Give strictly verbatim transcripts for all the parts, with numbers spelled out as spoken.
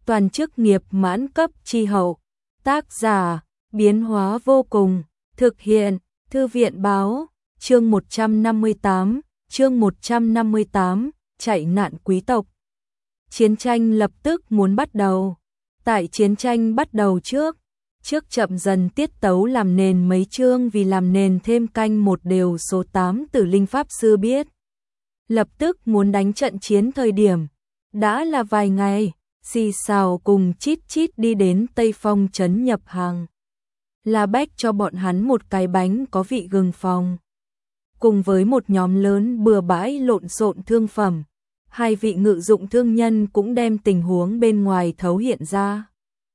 toàn chức nghiệp mãn cấp chi hậu. Tác giả, biến hóa vô cùng, thực hiện, Thư viện báo, chương một trăm năm mươi tám, chương một trăm năm mươi tám, chạy nạn quý tộc. Chiến tranh lập tức muốn bắt đầu. Tại chiến tranh bắt đầu trước, trước chậm dần tiết tấu làm nền mấy chương vì làm nền thêm canh một đều số tám Tử Linh Pháp Sư biết. Lập tức muốn đánh trận chiến thời điểm, đã là vài ngày, xì xào cùng chít chít đi đến Tây Phong trấn nhập hàng. La Bách cho bọn hắn một cái bánh có vị gừng phòng. Cùng với một nhóm lớn bừa bãi lộn xộn thương phẩm, hai vị ngự dụng thương nhân cũng đem tình huống bên ngoài thấu hiện ra.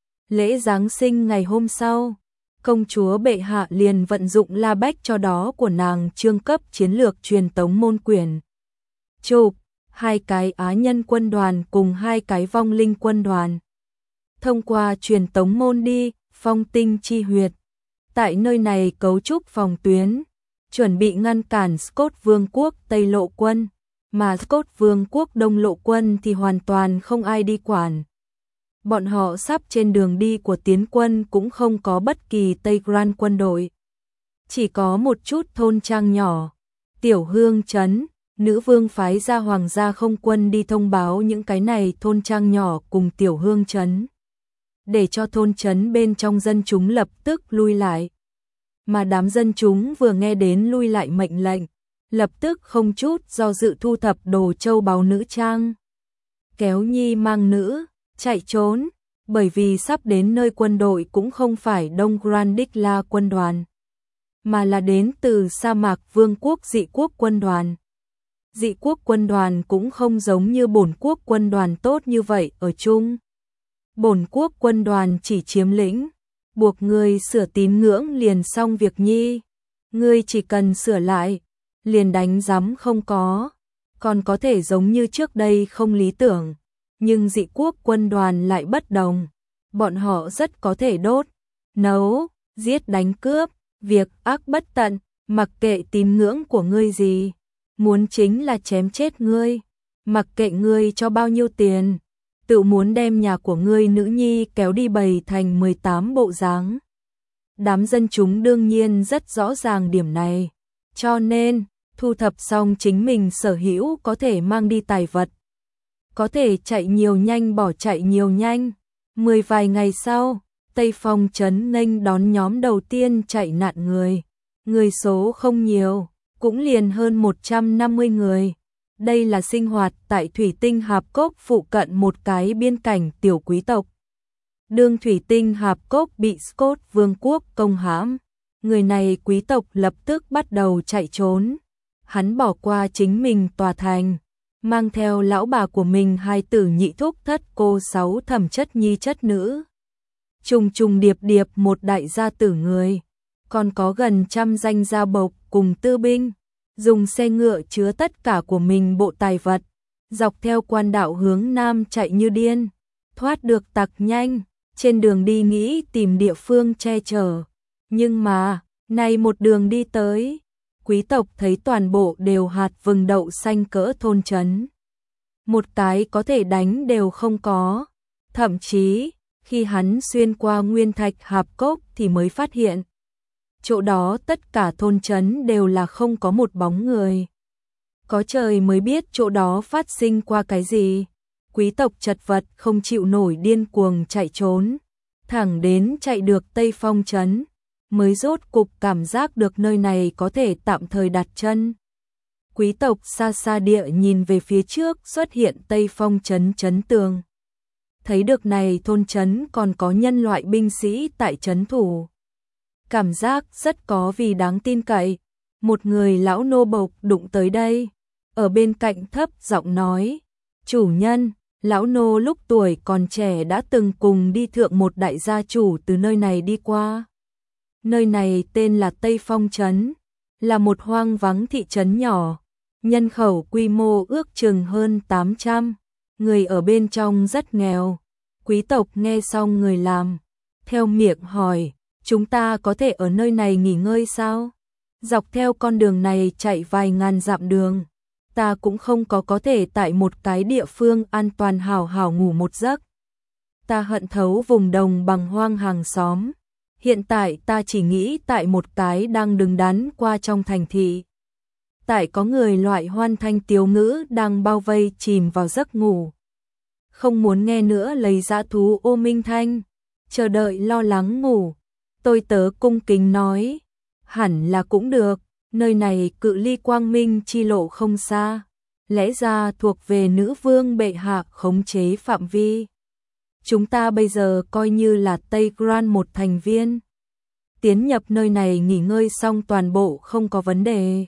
Lễ Giáng sinh ngày hôm sau, công chúa bệ hạ liền vận dụng La Bách cho đó của nàng trương cấp chiến lược truyền tống môn quyển. Chụp, hai cái á nhân quân đoàn cùng hai cái vong linh quân đoàn. Thông qua truyền tống môn đi, phong tinh chi huyệt. Tại nơi này cấu trúc phòng tuyến, chuẩn bị ngăn cản Scott Vương quốc Tây Lộ quân, mà Scott Vương quốc Đông Lộ quân thì hoàn toàn không ai đi quản. Bọn họ sắp trên đường đi của tiến quân cũng không có bất kỳ Tây Grand quân đội. Chỉ có một chút thôn trang nhỏ, tiểu hương trấn, nữ vương phái ra hoàng gia không quân đi thông báo những cái này thôn trang nhỏ cùng tiểu hương trấn. Để cho thôn trấn bên trong dân chúng lập tức lui lại. Mà đám dân chúng vừa nghe đến lui lại mệnh lệnh, lập tức không chút do dự thu thập đồ châu báu nữ trang. Kéo nhi mang nữ, chạy trốn, bởi vì sắp đến nơi quân đội cũng không phải Đông Grandikla quân đoàn, mà là đến từ sa mạc vương quốc dị quốc quân đoàn. Dị quốc quân đoàn cũng không giống như bổn quốc quân đoàn tốt như vậy ở chung. Bổn quốc quân đoàn chỉ chiếm lĩnh, buộc ngươi sửa tín ngưỡng liền xong việc nhi. Ngươi chỉ cần sửa lại, liền đánh giám không có. Còn có thể giống như trước đây không lý tưởng, nhưng dị quốc quân đoàn lại bất đồng. Bọn họ rất có thể đốt, nấu, giết đánh cướp, việc ác bất tận, mặc kệ tín ngưỡng của ngươi gì. Muốn chính là chém chết ngươi, mặc kệ ngươi cho bao nhiêu tiền, tự muốn đem nhà của ngươi nữ nhi kéo đi bày thành mười tám bộ dáng. Đám dân chúng đương nhiên rất rõ ràng điểm này, cho nên thu thập xong chính mình sở hữu có thể mang đi tài vật. Có thể chạy nhiều nhanh bỏ chạy nhiều nhanh. Mười vài ngày sau, Tây Phong trấn nghênh đón nhóm đầu tiên chạy nạn người. Người số không nhiều, cũng liền hơn một trăm năm mươi người. Đây là sinh hoạt tại Thủy Tinh Hạp Cốc phụ cận một cái biên cảnh tiểu quý tộc. Đương Thủy Tinh Hạp Cốc bị Scott Vương quốc công hãm, người này quý tộc lập tức bắt đầu chạy trốn. Hắn bỏ qua chính mình tòa thành, mang theo lão bà của mình hai tử nhị thúc thất cô sáu thẩm chất nhi chất nữ. Trùng trùng điệp điệp một đại gia tử người, còn có gần trăm danh gia bộc cùng tư binh, dùng xe ngựa chứa tất cả của mình bộ tài vật, dọc theo quan đạo hướng nam chạy như điên, thoát được tặc nhanh, trên đường đi nghĩ tìm địa phương che chở. Nhưng mà, này một đường đi tới, quý tộc thấy toàn bộ đều hạt vừng đậu xanh cỡ thôn trấn. Một cái có thể đánh đều không có. Thậm chí, khi hắn xuyên qua nguyên thạch hạp cốc thì mới phát hiện. Chỗ đó tất cả thôn trấn đều là không có một bóng người. Có trời mới biết chỗ đó phát sinh qua cái gì. Quý tộc chật vật không chịu nổi điên cuồng chạy trốn. Thẳng đến chạy được Tây Phong trấn, mới rốt cục cảm giác được nơi này có thể tạm thời đặt chân. Quý tộc xa xa địa nhìn về phía trước xuất hiện Tây Phong trấn trấn tường. Thấy được này thôn trấn còn có nhân loại binh sĩ tại trấn thủ. Cảm giác rất có vì đáng tin cậy. Một người lão nô bộc đụng tới đây, ở bên cạnh thấp giọng nói, chủ nhân, lão nô lúc tuổi còn trẻ đã từng cùng đi thượng một đại gia chủ từ nơi này đi qua. Nơi này tên là Tây Phong trấn, là một hoang vắng thị trấn nhỏ, nhân khẩu quy mô ước chừng hơn tám trăm, người ở bên trong rất nghèo. Quý tộc nghe xong người làm, theo miệng hỏi, chúng ta có thể ở nơi này nghỉ ngơi sao? Dọc theo con đường này chạy vài ngàn dặm đường, ta cũng không có có thể tại một cái địa phương an toàn hào hào ngủ một giấc. ta hận thấu vùng đồng bằng hoang hàng xóm. Hiện tại ta chỉ nghĩ tại một cái đang đứng đắn qua trong thành thị. Tại có người loại hoan thanh tiếu ngữ đang bao vây chìm vào giấc ngủ. Không muốn nghe nữa lấy dã thú ô minh thanh, chờ đợi lo lắng ngủ. Tôi tớ cung kính nói, hẳn là cũng được, nơi này cự ly quang minh chi lộ không xa. Lẽ ra thuộc về nữ vương bệ hạ khống chế phạm vi. Chúng ta bây giờ coi như là Tây Grand một thành viên. Tiến nhập nơi này nghỉ ngơi xong toàn bộ không có vấn đề.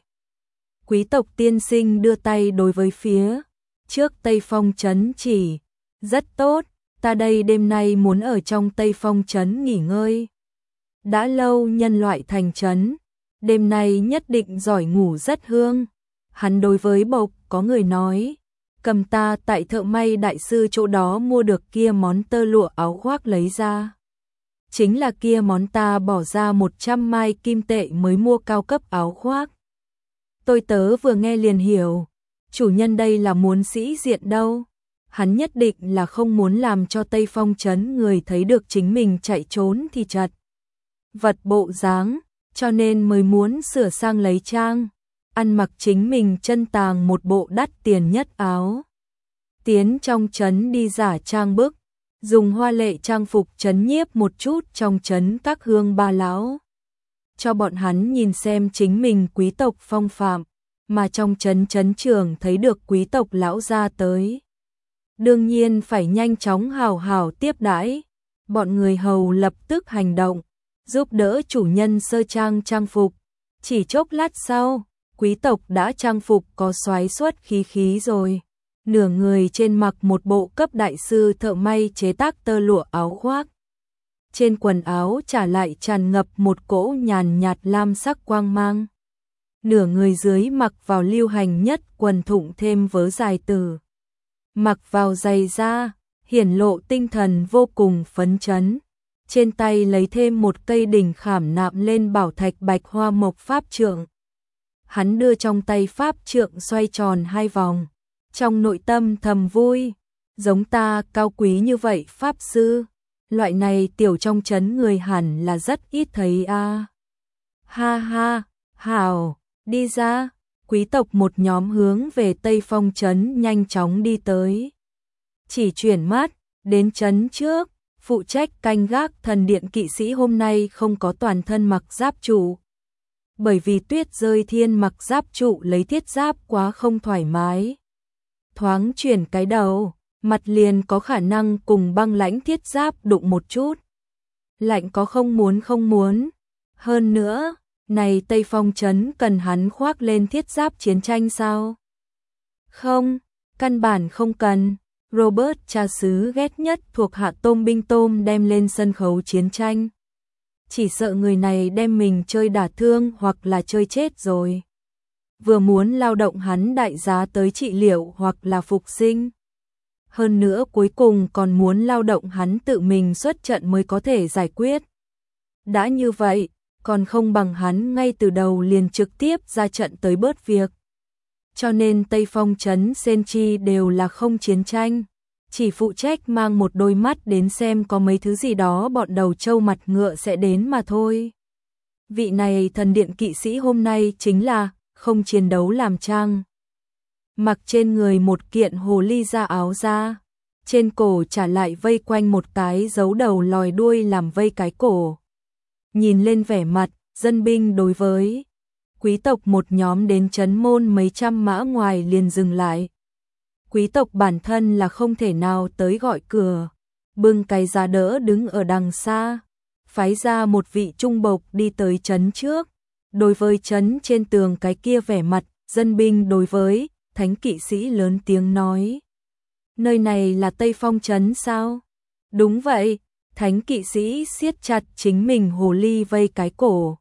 Quý tộc tiên sinh đưa tay đối với phía trước Tây Phong trấn chỉ. Rất tốt, ta đây đêm nay muốn ở trong Tây Phong trấn nghỉ ngơi. Đã lâu nhân loại thành trấn, đêm nay nhất định giỏi ngủ rất hương. Hắn đối với Bộc có người nói, cầm ta tại thợ may đại sư chỗ đó mua được kia món tơ lụa áo khoác lấy ra. Chính là kia món ta bỏ ra một trăm mai kim tệ mới mua cao cấp áo khoác. Tôi tớ vừa nghe liền hiểu, chủ nhân đây là muốn sĩ diện đâu. Hắn nhất định là không muốn làm cho Tây Phong trấn người thấy được chính mình chạy trốn thì chật vật bộ dáng, cho nên mới muốn sửa sang lấy trang, ăn mặc chính mình chân tàng một bộ đắt tiền nhất áo. Tiến trong trấn đi giả trang bức, dùng hoa lệ trang phục trấn nhiếp một chút trong trấn các hương ba lão. Cho bọn hắn nhìn xem chính mình quý tộc phong phạm, mà trong trấn trấn trưởng thấy được quý tộc lão ra tới. Đương nhiên phải nhanh chóng hào hào tiếp đãi. Bọn người hầu lập tức hành động, giúp đỡ chủ nhân sơ trang trang phục. Chỉ chốc lát sau, quý tộc đã trang phục có xoáy xuất khí khí rồi. Nửa người trên mặc một bộ cấp đại sư thợ may chế tác tơ lụa áo khoác. Trên quần áo trả lại tràn ngập một cỗ nhàn nhạt lam sắc quang mang. Nửa người dưới mặc vào lưu hành nhất quần thụng thêm vớ dài tử. Mặc vào giày da, hiển lộ tinh thần vô cùng phấn chấn. Trên tay lấy thêm một cây đỉnh khảm nạm lên bảo thạch bạch hoa mộc pháp trượng. Hắn đưa trong tay pháp trượng xoay tròn hai vòng. Trong nội tâm thầm vui, giống ta cao quý như vậy pháp sư. Loại này tiểu trong trấn người hẳn là rất ít thấy a. À. Ha ha, hảo, đi ra. Quý tộc một nhóm hướng về Tây Phong trấn nhanh chóng đi tới. Chỉ chuyển mắt, đến trấn trước, phụ trách canh gác thần điện kỵ sĩ hôm nay không có toàn thân mặc giáp trụ. Bởi vì tuyết rơi thiên mặc giáp trụ lấy thiết giáp quá không thoải mái. Thoáng chuyển cái đầu, mặt liền có khả năng cùng băng lãnh thiết giáp đụng một chút. Lạnh có không muốn không muốn. Hơn nữa, này Tây Phong trấn cần hắn khoác lên thiết giáp chiến tranh sao? Không, căn bản không cần. Robert cha xứ ghét nhất thuộc hạ tôm binh tôm đem lên sân khấu chiến tranh. Chỉ sợ người này đem mình chơi đả thương hoặc là chơi chết rồi. Vừa muốn lao động hắn đại giá tới trị liệu hoặc là phục sinh. Hơn nữa cuối cùng còn muốn lao động hắn tự mình xuất trận mới có thể giải quyết. Đã như vậy, còn không bằng hắn ngay từ đầu liền trực tiếp ra trận tới bớt việc. Cho nên Tây Phong trấn Senchi đều là không chiến tranh, chỉ phụ trách mang một đôi mắt đến xem có mấy thứ gì đó bọn đầu trâu mặt ngựa sẽ đến mà thôi. Vị này thần điện kỵ sĩ hôm nay chính là không chiến đấu làm trang. Mặc trên người một kiện hồ ly da áo da, trên cổ trả lại vây quanh một cái dấu đầu lòi đuôi làm vây cái cổ. Nhìn lên vẻ mặt, dân binh đối với quý tộc một nhóm đến trấn môn mấy trăm mã ngoài liền dừng lại. Quý tộc bản thân là không thể nào tới gọi cửa, bưng cái giá đỡ đứng ở đằng xa, phái ra một vị trung bộc đi tới trấn trước. Đối với trấn trên tường cái kia vẻ mặt, dân binh đối với thánh kỵ sĩ lớn tiếng nói. Nơi này là Tây Phong trấn sao? Đúng vậy, thánh kỵ sĩ siết chặt chính mình hồ ly vây cái cổ.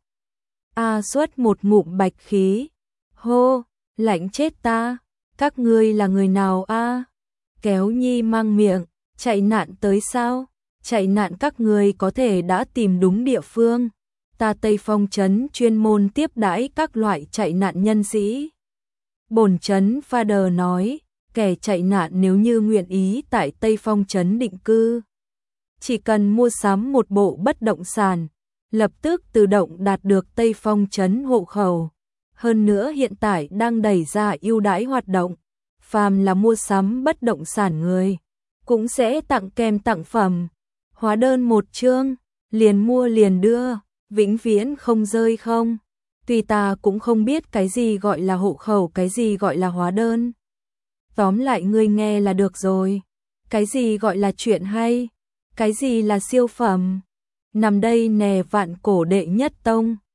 A xuất một ngụm bạch khí. Hô, lạnh chết ta, các ngươi là người nào a? À? Kéo nhi mang miệng, chạy nạn tới sao? Chạy nạn các ngươi có thể đã tìm đúng địa phương. Ta Tây Phong trấn chuyên môn tiếp đãi các loại chạy nạn nhân sĩ. Bổn trấn Father nói, kẻ chạy nạn nếu như nguyện ý tại Tây Phong trấn định cư, chỉ cần mua sắm một bộ bất động sản, lập tức tự động đạt được Tây Phong trấn hộ khẩu. Hơn nữa hiện tại đang đẩy ra ưu đãi hoạt động, phàm là mua sắm bất động sản người, cũng sẽ tặng kèm tặng phẩm, hóa đơn một chương, liền mua liền đưa, vĩnh viễn không rơi không. Tuy ta cũng không biết cái gì gọi là hộ khẩu, cái gì gọi là hóa đơn. Tóm lại ngươi nghe là được rồi. Cái gì gọi là chuyện hay, cái gì là siêu phẩm. Nằm đây nè vạn cổ đệ nhất tông.